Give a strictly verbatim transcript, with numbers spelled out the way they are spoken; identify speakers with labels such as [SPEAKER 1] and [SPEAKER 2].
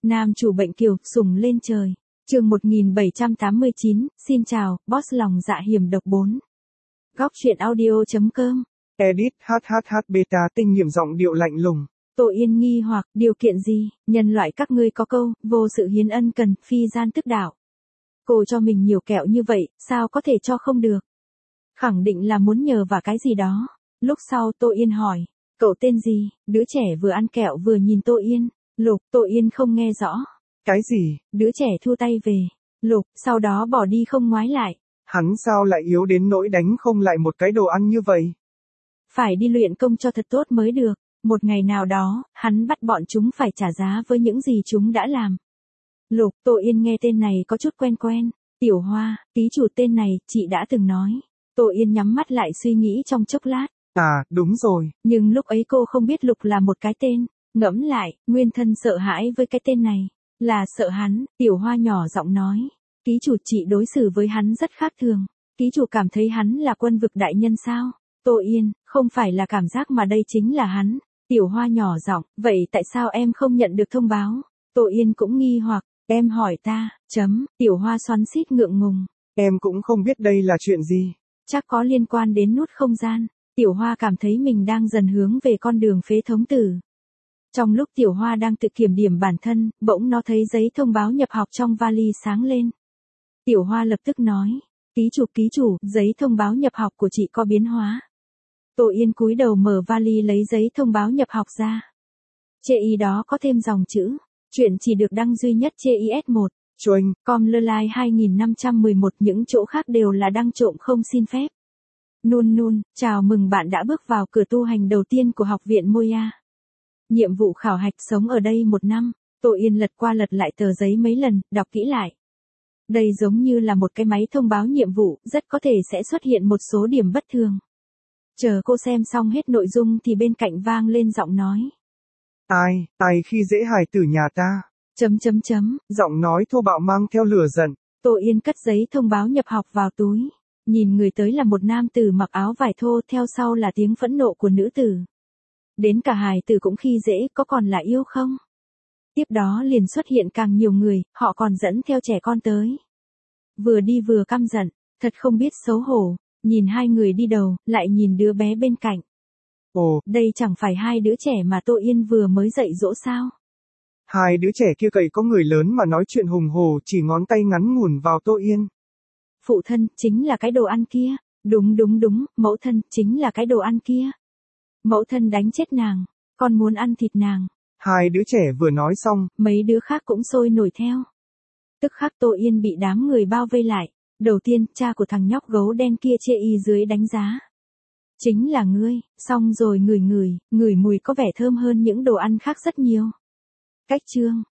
[SPEAKER 1] Nam chủ bệnh kiều, sủng lên trời. Chương một nghìn bảy trăm tám mươi chín, xin chào, boss lòng dạ hiểm độc bốn. Góc truyện audio.com.
[SPEAKER 2] Edit hhh beta tinh nghiệm giọng điệu lạnh lùng.
[SPEAKER 1] Tô Yên nghi hoặc, điều kiện gì, nhân loại các ngươi có câu, vô sự hiến ân cần, phi gian tức đạo. Cô cho mình nhiều kẹo như vậy, sao có thể cho không được? Khẳng định là muốn nhờ vào cái gì đó. Lúc sau Tô Yên hỏi, cậu tên gì? Đứa trẻ vừa ăn kẹo vừa nhìn Tô Yên. Lục, Tô Yên không nghe rõ.
[SPEAKER 2] Cái gì?
[SPEAKER 1] Đứa trẻ thua tay về. Lục, sau đó bỏ đi không ngoái lại.
[SPEAKER 2] Hắn sao lại yếu đến nỗi đánh không lại một cái đồ ăn như vậy?
[SPEAKER 1] Phải đi luyện công cho thật tốt mới được. Một ngày nào đó, hắn bắt bọn chúng phải trả giá với những gì chúng đã làm. Lục, Tô Yên nghe tên này có chút quen quen. Tiểu Hoa, ký chủ tên này, chị đã từng nói. Tô Yên nhắm mắt lại suy nghĩ trong chốc lát.
[SPEAKER 2] À, đúng rồi.
[SPEAKER 1] Nhưng lúc ấy cô không biết Lục là một cái tên. Ngẫm lại, nguyên thân sợ hãi với cái tên này. Là sợ hắn, Tiểu Hoa nhỏ giọng nói. Ký chủ chị đối xử với hắn rất khác thường. Ký chủ cảm thấy hắn là quân vực đại nhân sao? Tô Yên, không phải là cảm giác mà đây chính là hắn. Tiểu Hoa nhỏ giọng, vậy tại sao em không nhận được thông báo? Tô Yên cũng nghi hoặc, em hỏi ta, chấm, Tiểu Hoa xoắn xít ngượng ngùng.
[SPEAKER 2] Em cũng không biết đây là chuyện gì.
[SPEAKER 1] Chắc có liên quan đến nút không gian. Tiểu Hoa cảm thấy mình đang dần hướng về con đường phế thống tử. Trong lúc Tiểu Hoa đang tự kiểm điểm bản thân, bỗng nó thấy giấy thông báo nhập học trong vali sáng lên. Tiểu Hoa lập tức nói, ký chủ ký chủ, giấy thông báo nhập học của chị có biến hóa. Tô Yên cúi đầu mở vali lấy giấy thông báo nhập học ra. Chê y đó có thêm dòng chữ, chuyện chỉ được đăng duy nhất chê y ét một,
[SPEAKER 2] Choanh,
[SPEAKER 1] com lơ lai hai nghìn năm trăm mười một, những chỗ khác đều là đăng trộm không xin phép. Nun nun, chào mừng bạn đã bước vào cửa tu hành đầu tiên của học viện Moya. Nhiệm vụ khảo hạch sống ở đây một năm. Tô Yên lật qua lật lại tờ giấy mấy lần, đọc kỹ lại. Đây giống như là một cái máy thông báo nhiệm vụ, rất có thể sẽ xuất hiện một số điểm bất thường. Chờ cô xem xong hết nội dung thì bên cạnh vang lên giọng nói.
[SPEAKER 2] Ai, ai khi dễ hài tử nhà ta?
[SPEAKER 1] Chấm chấm chấm.
[SPEAKER 2] Giọng nói thô bạo mang theo lửa giận.
[SPEAKER 1] Tô Yên cất giấy thông báo nhập học vào túi. Nhìn người tới là một nam tử mặc áo vải thô, theo sau là tiếng phẫn nộ của nữ tử. Đến cả hài tử cũng khi dễ, có còn là yêu không? Tiếp đó liền xuất hiện càng nhiều người, họ còn dẫn theo trẻ con tới. Vừa đi vừa căm giận, thật không biết xấu hổ, nhìn hai người đi đầu, lại nhìn đứa bé bên cạnh.
[SPEAKER 2] Ồ,
[SPEAKER 1] đây chẳng phải hai đứa trẻ mà Tô Yên vừa mới dạy dỗ sao?
[SPEAKER 2] Hai đứa trẻ kia cậy có người lớn mà nói chuyện hùng hổ, chỉ ngón tay ngắn ngủn vào Tô Yên.
[SPEAKER 1] Phụ thân, chính là cái đồ ăn kia. Đúng đúng đúng, mẫu thân, chính là cái đồ ăn kia. Mẫu thân đánh chết nàng, con muốn ăn thịt nàng.
[SPEAKER 2] Hai đứa trẻ vừa nói xong,
[SPEAKER 1] mấy đứa khác cũng sôi nổi theo. Tức khắc Tô Yên bị đám người bao vây lại. Đầu tiên, cha của thằng nhóc gấu đen kia chê y dưới đánh giá. Chính là ngươi, xong rồi ngửi ngửi, ngửi mùi có vẻ thơm hơn những đồ ăn khác rất nhiều. Cách chương,